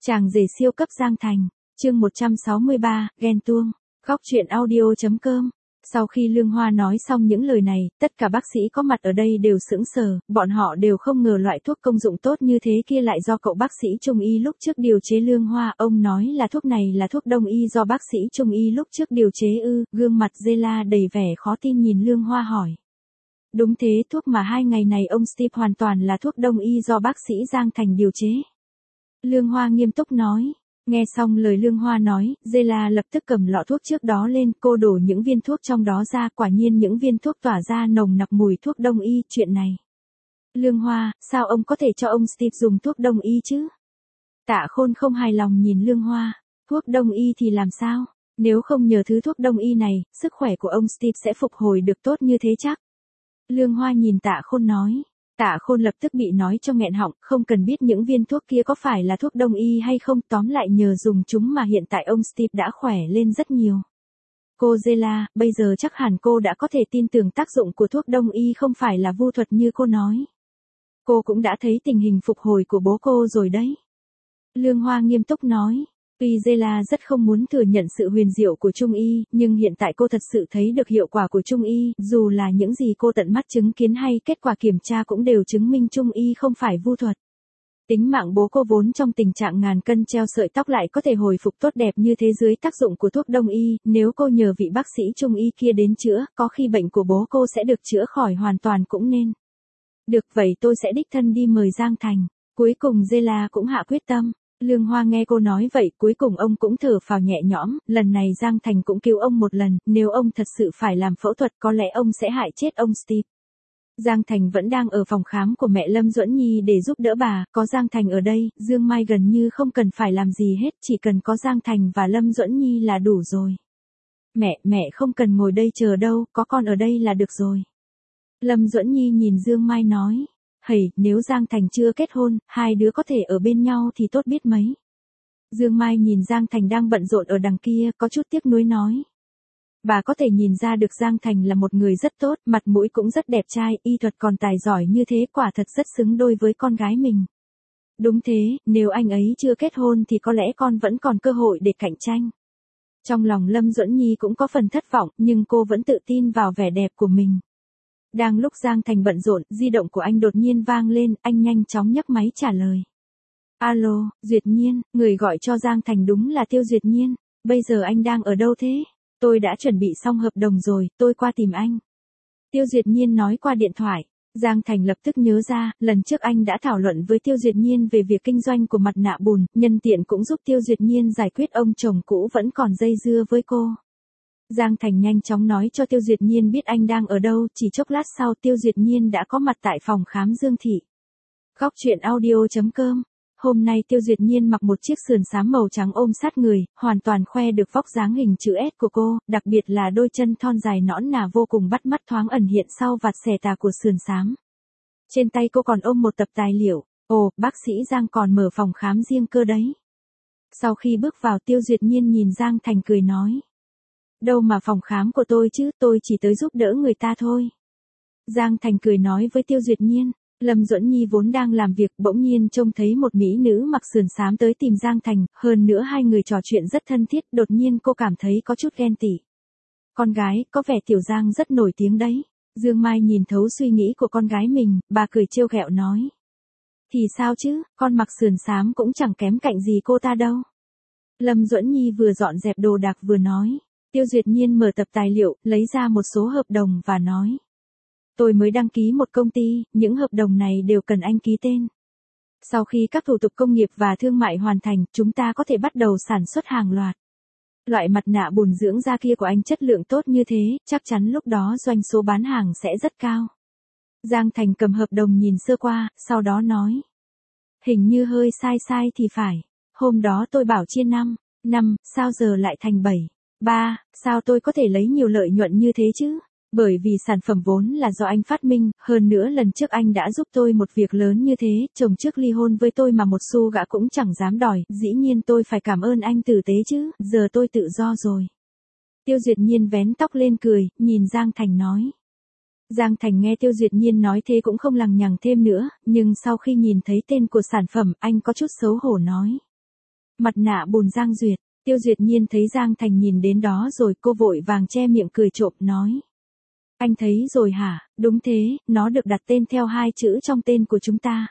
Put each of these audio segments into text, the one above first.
Chàng rể siêu cấp Giang Thành, chương 163, ghen tuông, góc truyện audio.com. Sau khi Lương Hoa nói xong những lời này, tất cả bác sĩ có mặt ở đây đều sững sờ, bọn họ đều không ngờ loại thuốc công dụng tốt như thế kia lại do cậu bác sĩ Trung y lúc trước điều chế. Lương Hoa, ông nói là thuốc này là thuốc đông y do bác sĩ Trung y lúc trước điều chế ư? Gương mặt Zela đầy vẻ khó tin nhìn Lương Hoa hỏi. Đúng thế, thuốc mà 2 ngày này ông Steve hoàn toàn là thuốc đông y do bác sĩ Giang Thành điều chế. Lương Hoa nghiêm túc nói. Nghe xong lời Lương Hoa nói, Zela lập tức cầm lọ thuốc trước đó lên, cô đổ những viên thuốc trong đó ra, quả nhiên những viên thuốc tỏa ra nồng nặc mùi thuốc đông y. Chuyện này, Lương Hoa, sao ông có thể cho ông Steve dùng thuốc đông y chứ? Tạ Khôn không hài lòng nhìn Lương Hoa. Thuốc đông y thì làm sao? Nếu không nhờ thứ thuốc đông y này, sức khỏe của ông Steve sẽ phục hồi được tốt như thế chắc? Lương Hoa nhìn Tạ Khôn nói. Tạ Khôn lập tức bị nói cho nghẹn họng, không cần biết những viên thuốc kia có phải là thuốc đông y hay không, tóm lại nhờ dùng chúng mà hiện tại ông Steve đã khỏe lên rất nhiều. Cô Zela, bây giờ chắc hẳn cô đã có thể tin tưởng tác dụng của thuốc đông y không phải là vu thuật như cô nói. Cô cũng đã thấy tình hình phục hồi của bố cô rồi đấy. Lương Hoa nghiêm túc nói. Tuy Zela rất không muốn thừa nhận sự huyền diệu của Trung y, nhưng hiện tại cô thật sự thấy được hiệu quả của Trung y, dù là những gì cô tận mắt chứng kiến hay kết quả kiểm tra cũng đều chứng minh Trung y không phải vu thuật. Tính mạng bố cô vốn trong tình trạng ngàn cân treo sợi tóc lại có thể hồi phục tốt đẹp như thế dưới tác dụng của thuốc đông y, nếu cô nhờ vị bác sĩ Trung y kia đến chữa, có khi bệnh của bố cô sẽ được chữa khỏi hoàn toàn cũng nên. Được vậy tôi sẽ đích thân đi mời Giang Thành. Cuối cùng Zela cũng hạ quyết tâm. Lương Hoa nghe cô nói vậy, cuối cùng ông cũng thở phào nhẹ nhõm, lần này Giang Thành cũng cứu ông một lần, nếu ông thật sự phải làm phẫu thuật có lẽ ông sẽ hại chết ông Steve. Giang Thành vẫn đang ở phòng khám của mẹ Lâm Duẫn Nhi để giúp đỡ bà, có Giang Thành ở đây, Dương Mai gần như không cần phải làm gì hết, chỉ cần có Giang Thành và Lâm Duẫn Nhi là đủ rồi. Mẹ không cần ngồi đây chờ đâu, có con ở đây là được rồi. Lâm Duẫn Nhi nhìn Dương Mai nói. Hầy, nếu Giang Thành chưa kết hôn, hai đứa có thể ở bên nhau thì tốt biết mấy. Dương Mai nhìn Giang Thành đang bận rộn ở đằng kia, có chút tiếc nuối nói. Bà có thể nhìn ra được Giang Thành là một người rất tốt, mặt mũi cũng rất đẹp trai, y thuật còn tài giỏi như thế, quả thật rất xứng đôi với con gái mình. Đúng thế, nếu anh ấy chưa kết hôn thì có lẽ con vẫn còn cơ hội để cạnh tranh. Trong lòng Lâm Duẫn Nhi cũng có phần thất vọng, nhưng cô vẫn tự tin vào vẻ đẹp của mình. Đang lúc Giang Thành bận rộn, di động của anh đột nhiên vang lên, anh nhanh chóng nhấc máy trả lời. Alo, Duyệt Nhiên, người gọi cho Giang Thành đúng là Tiêu Duyệt Nhiên, bây giờ anh đang ở đâu thế? Tôi đã chuẩn bị xong hợp đồng rồi, tôi qua tìm anh. Tiêu Duyệt Nhiên nói qua điện thoại. Giang Thành lập tức nhớ ra, lần trước anh đã thảo luận với Tiêu Duyệt Nhiên về việc kinh doanh của mặt nạ bùn, nhân tiện cũng giúp Tiêu Duyệt Nhiên giải quyết ông chồng cũ vẫn còn dây dưa với cô. Giang Thành nhanh chóng nói cho Tiêu Duyệt Nhiên biết anh đang ở đâu, chỉ chốc lát sau Tiêu Duyệt Nhiên đã có mặt tại phòng khám Dương Thị. Góc truyện audio.com. Hôm nay Tiêu Duyệt Nhiên mặc một chiếc sườn xám màu trắng ôm sát người, hoàn toàn khoe được vóc dáng hình chữ S của cô, đặc biệt là đôi chân thon dài nõn nà vô cùng bắt mắt thoáng ẩn hiện sau vạt xẻ tà của sườn xám. Trên tay cô còn ôm một tập tài liệu. Ồ, bác sĩ Giang còn mở phòng khám riêng cơ đấy. Sau khi bước vào Tiêu Duyệt Nhiên nhìn Giang Thành cười nói. Đâu mà phòng khám của tôi chứ, tôi chỉ tới giúp đỡ người ta thôi. Giang Thành cười nói với Tiêu Duyệt Nhiên. Lâm Duẫn Nhi vốn đang làm việc, bỗng nhiên trông thấy một mỹ nữ mặc sườn xám tới tìm Giang Thành, hơn nữa hai người trò chuyện rất thân thiết, đột nhiên cô cảm thấy có chút ghen tị. Con gái, có vẻ Tiểu Giang rất nổi tiếng đấy. Dương Mai nhìn thấu suy nghĩ của con gái mình, bà cười trêu ghẹo nói. Thì sao chứ, con mặc sườn xám cũng chẳng kém cạnh gì cô ta đâu. Lâm Duẫn Nhi vừa dọn dẹp đồ đạc vừa nói. Tiêu Duyệt Nhiên mở tập tài liệu, lấy ra một số hợp đồng và nói. Tôi mới đăng ký một công ty, những hợp đồng này đều cần anh ký tên. Sau khi các thủ tục công nghiệp và thương mại hoàn thành, chúng ta có thể bắt đầu sản xuất hàng loạt. Loại mặt nạ bùn dưỡng da kia của anh chất lượng tốt như thế, chắc chắn lúc đó doanh số bán hàng sẽ rất cao. Giang Thành cầm hợp đồng nhìn sơ qua, sau đó nói. Hình như hơi sai thì phải. Hôm đó tôi bảo chia 5, sao giờ lại thành 3, sao tôi có thể lấy nhiều lợi nhuận như thế chứ? Bởi vì sản phẩm vốn là do anh phát minh, hơn nữa lần trước anh đã giúp tôi một việc lớn như thế, chồng trước ly hôn với tôi mà một xu gã cũng chẳng dám đòi, dĩ nhiên tôi phải cảm ơn anh tử tế chứ, giờ tôi tự do rồi. Tiêu Duyệt Nhiên vén tóc lên cười, nhìn Giang Thành nói. Giang Thành nghe Tiêu Duyệt Nhiên nói thế cũng không lằng nhằng thêm nữa, nhưng sau khi nhìn thấy tên của sản phẩm, anh có chút xấu hổ nói. Mặt nạ bùn Giang Duyệt, Tiêu Duyệt Nhiên thấy Giang Thành nhìn đến đó rồi cô vội vàng che miệng cười trộm nói. Anh thấy rồi hả, đúng thế, nó được đặt tên theo 2 chữ trong tên của chúng ta.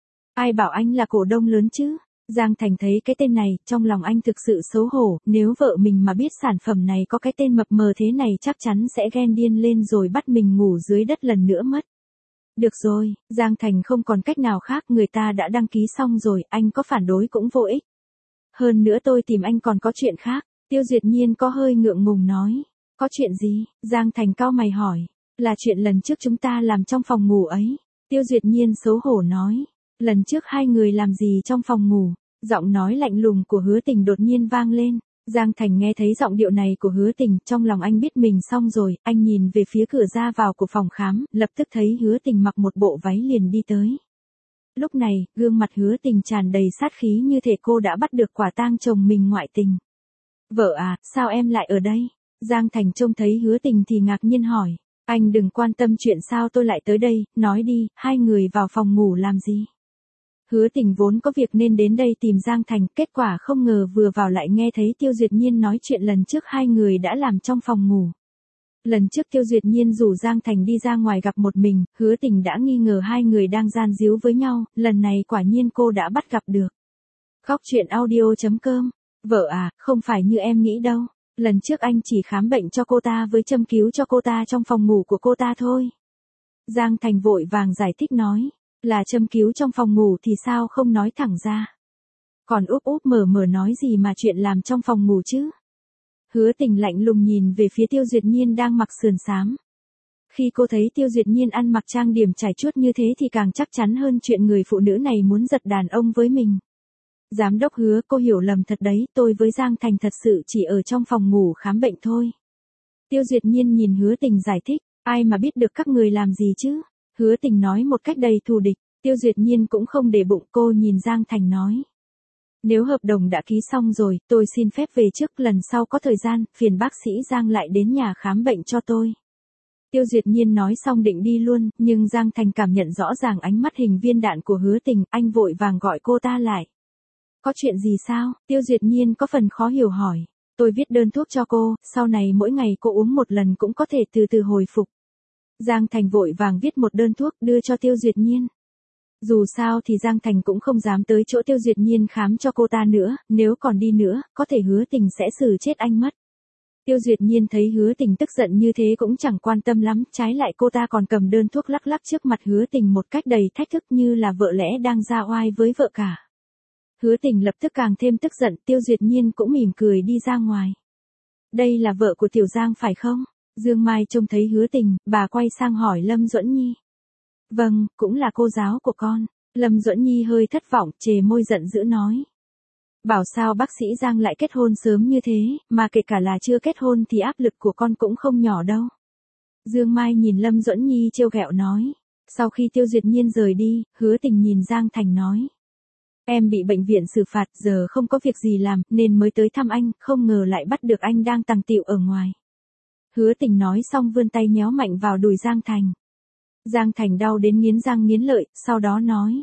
Ai bảo anh là cổ đông lớn chứ? Giang Thành thấy cái tên này, trong lòng anh thực sự xấu hổ, nếu vợ mình mà biết sản phẩm này có cái tên mập mờ thế này chắc chắn sẽ ghen điên lên rồi bắt mình ngủ dưới đất lần nữa mất. Được rồi, Giang Thành không còn cách nào khác, người ta đã đăng ký xong rồi, anh có phản đối cũng vô ích. Hơn nữa tôi tìm anh còn có chuyện khác, Tiêu Duyệt Nhiên có hơi ngượng ngùng nói. Có chuyện gì? Giang Thành cau mày hỏi. Là chuyện lần trước chúng ta làm trong phòng ngủ ấy. Tiêu Duyệt Nhiên xấu hổ nói. Lần trước 2 người làm gì trong phòng ngủ? Giọng nói lạnh lùng của Hứa Tình đột nhiên vang lên. Giang Thành nghe thấy giọng điệu này của Hứa Tình, trong lòng anh biết mình xong rồi, anh nhìn về phía cửa ra vào của phòng khám, lập tức thấy Hứa Tình mặc một bộ váy liền đi tới. Lúc này, gương mặt Hứa Tình tràn đầy sát khí như thể cô đã bắt được quả tang chồng mình ngoại tình. Vợ à, sao em lại ở đây? Giang Thành trông thấy Hứa Tình thì ngạc nhiên hỏi. Anh đừng quan tâm chuyện sao tôi lại tới đây, nói đi, 2 người vào phòng ngủ làm gì? Hứa Tình vốn có việc nên đến đây tìm Giang Thành, kết quả không ngờ vừa vào lại nghe thấy Tiêu Duyệt Nhiên nói chuyện lần trước 2 người đã làm trong phòng ngủ. Lần trước Tiêu Duyệt Nhiên rủ Giang Thành đi ra ngoài gặp một mình, Hứa Tình đã nghi ngờ 2 người đang gian díu với nhau, lần này quả nhiên cô đã bắt gặp được. Góc truyện audio.com. Vợ à, không phải như em nghĩ đâu. Lần trước anh chỉ khám bệnh cho cô ta với châm cứu cho cô ta trong phòng ngủ của cô ta thôi. Giang Thành vội vàng giải thích nói. Là châm cứu trong phòng ngủ thì sao không nói thẳng ra. Còn úp úp mở mở nói gì mà chuyện làm trong phòng ngủ chứ. Hứa Tình lạnh lùng nhìn về phía Tiêu Duyệt Nhiên đang mặc sườn xám. Khi cô thấy Tiêu Duyệt Nhiên ăn mặc trang điểm trải chuốt như thế thì càng chắc chắn hơn chuyện người phụ nữ này muốn giật đàn ông với mình. Giám đốc Hứa, cô hiểu lầm thật đấy, tôi với Giang Thành thật sự chỉ ở trong phòng ngủ khám bệnh thôi. Tiêu Duyệt Nhiên nhìn Hứa Tình giải thích, ai mà biết được các người làm gì chứ? Hứa Tình nói một cách đầy thù địch, Tiêu Duyệt Nhiên cũng không để bụng, cô nhìn Giang Thành nói. Nếu hợp đồng đã ký xong rồi, tôi xin phép về trước, lần sau có thời gian, phiền bác sĩ Giang lại đến nhà khám bệnh cho tôi. Tiêu Duyệt Nhiên nói xong định đi luôn, nhưng Giang Thành cảm nhận rõ ràng ánh mắt hình viên đạn của Hứa Tình, anh vội vàng gọi cô ta lại. Có chuyện gì sao? Tiêu Duyệt Nhiên có phần khó hiểu hỏi. Tôi viết đơn thuốc cho cô, sau này mỗi ngày cô uống một lần cũng có thể từ từ hồi phục. Giang Thành vội vàng viết một đơn thuốc đưa cho Tiêu Duyệt Nhiên. Dù sao thì Giang Thành cũng không dám tới chỗ Tiêu Duyệt Nhiên khám cho cô ta nữa, nếu còn đi nữa, có thể Hứa Tình sẽ xử chết anh mất. Tiêu Duyệt Nhiên thấy Hứa Tình tức giận như thế cũng chẳng quan tâm lắm, trái lại cô ta còn cầm đơn thuốc lắc lắc trước mặt Hứa Tình một cách đầy thách thức như là vợ lẽ đang ra oai với vợ cả. Hứa Tình lập tức càng thêm tức giận, Tiêu Duyệt Nhiên cũng mỉm cười đi ra ngoài. Đây là vợ của Tiểu Giang phải không? Dương Mai trông thấy Hứa Tình, bà quay sang hỏi Lâm Duẫn Nhi. Vâng, cũng là cô giáo của con. Lâm Duẫn Nhi hơi thất vọng, chề môi giận dữ nói. Bảo sao bác sĩ Giang lại kết hôn sớm như thế, mà kể cả là chưa kết hôn thì áp lực của con cũng không nhỏ đâu. Dương Mai nhìn Lâm Duẫn Nhi trêu ghẹo nói. Sau khi Tiêu Duyệt Nhiên rời đi, Hứa Tình nhìn Giang Thành nói. Em bị bệnh viện xử phạt, giờ không có việc gì làm, nên mới tới thăm anh, không ngờ lại bắt được anh đang tằng tịu ở ngoài. Hứa Tình nói xong vươn tay nhéo mạnh vào đùi Giang Thành. Giang Thành đau đến nghiến răng nghiến lợi, sau đó nói.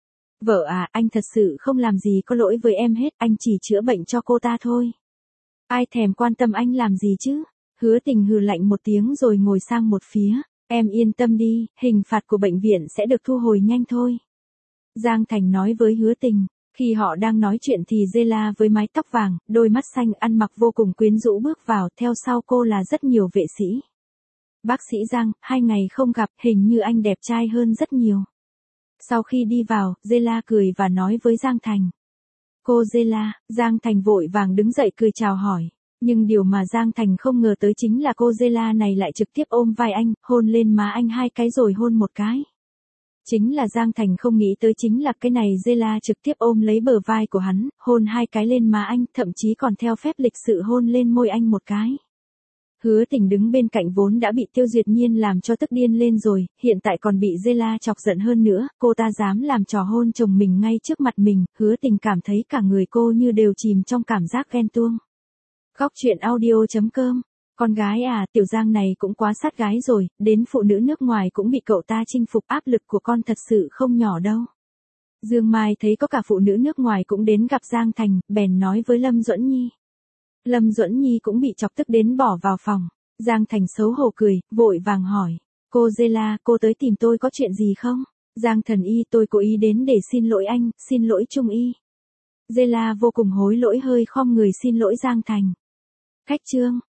Vợ à, anh thật sự không làm gì có lỗi với em hết, anh chỉ chữa bệnh cho cô ta thôi. Ai thèm quan tâm anh làm gì chứ? Hứa Tình hừ lạnh một tiếng rồi ngồi sang một phía. Em yên tâm đi, hình phạt của bệnh viện sẽ được thu hồi nhanh thôi. Giang Thành nói với Hứa Tình. Khi họ đang nói chuyện thì Zela với mái tóc vàng, đôi mắt xanh ăn mặc vô cùng quyến rũ bước vào, theo sau cô là rất nhiều vệ sĩ. Bác sĩ Giang, 2 ngày không gặp, hình như anh đẹp trai hơn rất nhiều. Sau khi đi vào, Zela cười và nói với Giang Thành. Cô Zela, Giang Thành vội vàng đứng dậy cười chào hỏi. Nhưng điều mà Giang Thành không ngờ tới chính là cô Zela này lại trực tiếp ôm vai anh, hôn lên má anh 2 cái rồi hôn một cái. Chính là Giang Thành không nghĩ tới chính là cái này Zela trực tiếp ôm lấy bờ vai của hắn, hôn 2 cái lên má anh, thậm chí còn theo phép lịch sự hôn lên môi anh một cái. Hứa Tình đứng bên cạnh vốn đã bị Tiêu Duyệt Nhiên làm cho tức điên lên rồi, hiện tại còn bị Zela chọc giận hơn nữa, cô ta dám làm trò hôn chồng mình ngay trước mặt mình, Hứa Tình cảm thấy cả người cô như đều chìm trong cảm giác ghen tuông. Góc truyện audio.com. Con gái à, Tiểu Giang này cũng quá sát gái rồi, đến phụ nữ nước ngoài cũng bị cậu ta chinh phục, áp lực của con thật sự không nhỏ đâu. Dương Mai thấy có cả phụ nữ nước ngoài cũng đến gặp Giang Thành, bèn nói với Lâm Duẫn Nhi. Lâm Duẫn Nhi cũng bị chọc tức đến bỏ vào phòng. Giang Thành xấu hổ cười, vội vàng hỏi. Cô Zela, cô tới tìm tôi có chuyện gì không? Giang Thần Y, tôi cố ý đến để xin lỗi anh, xin lỗi Trung Y. Zela vô cùng hối lỗi hơi khom người xin lỗi Giang Thành. Khách trương.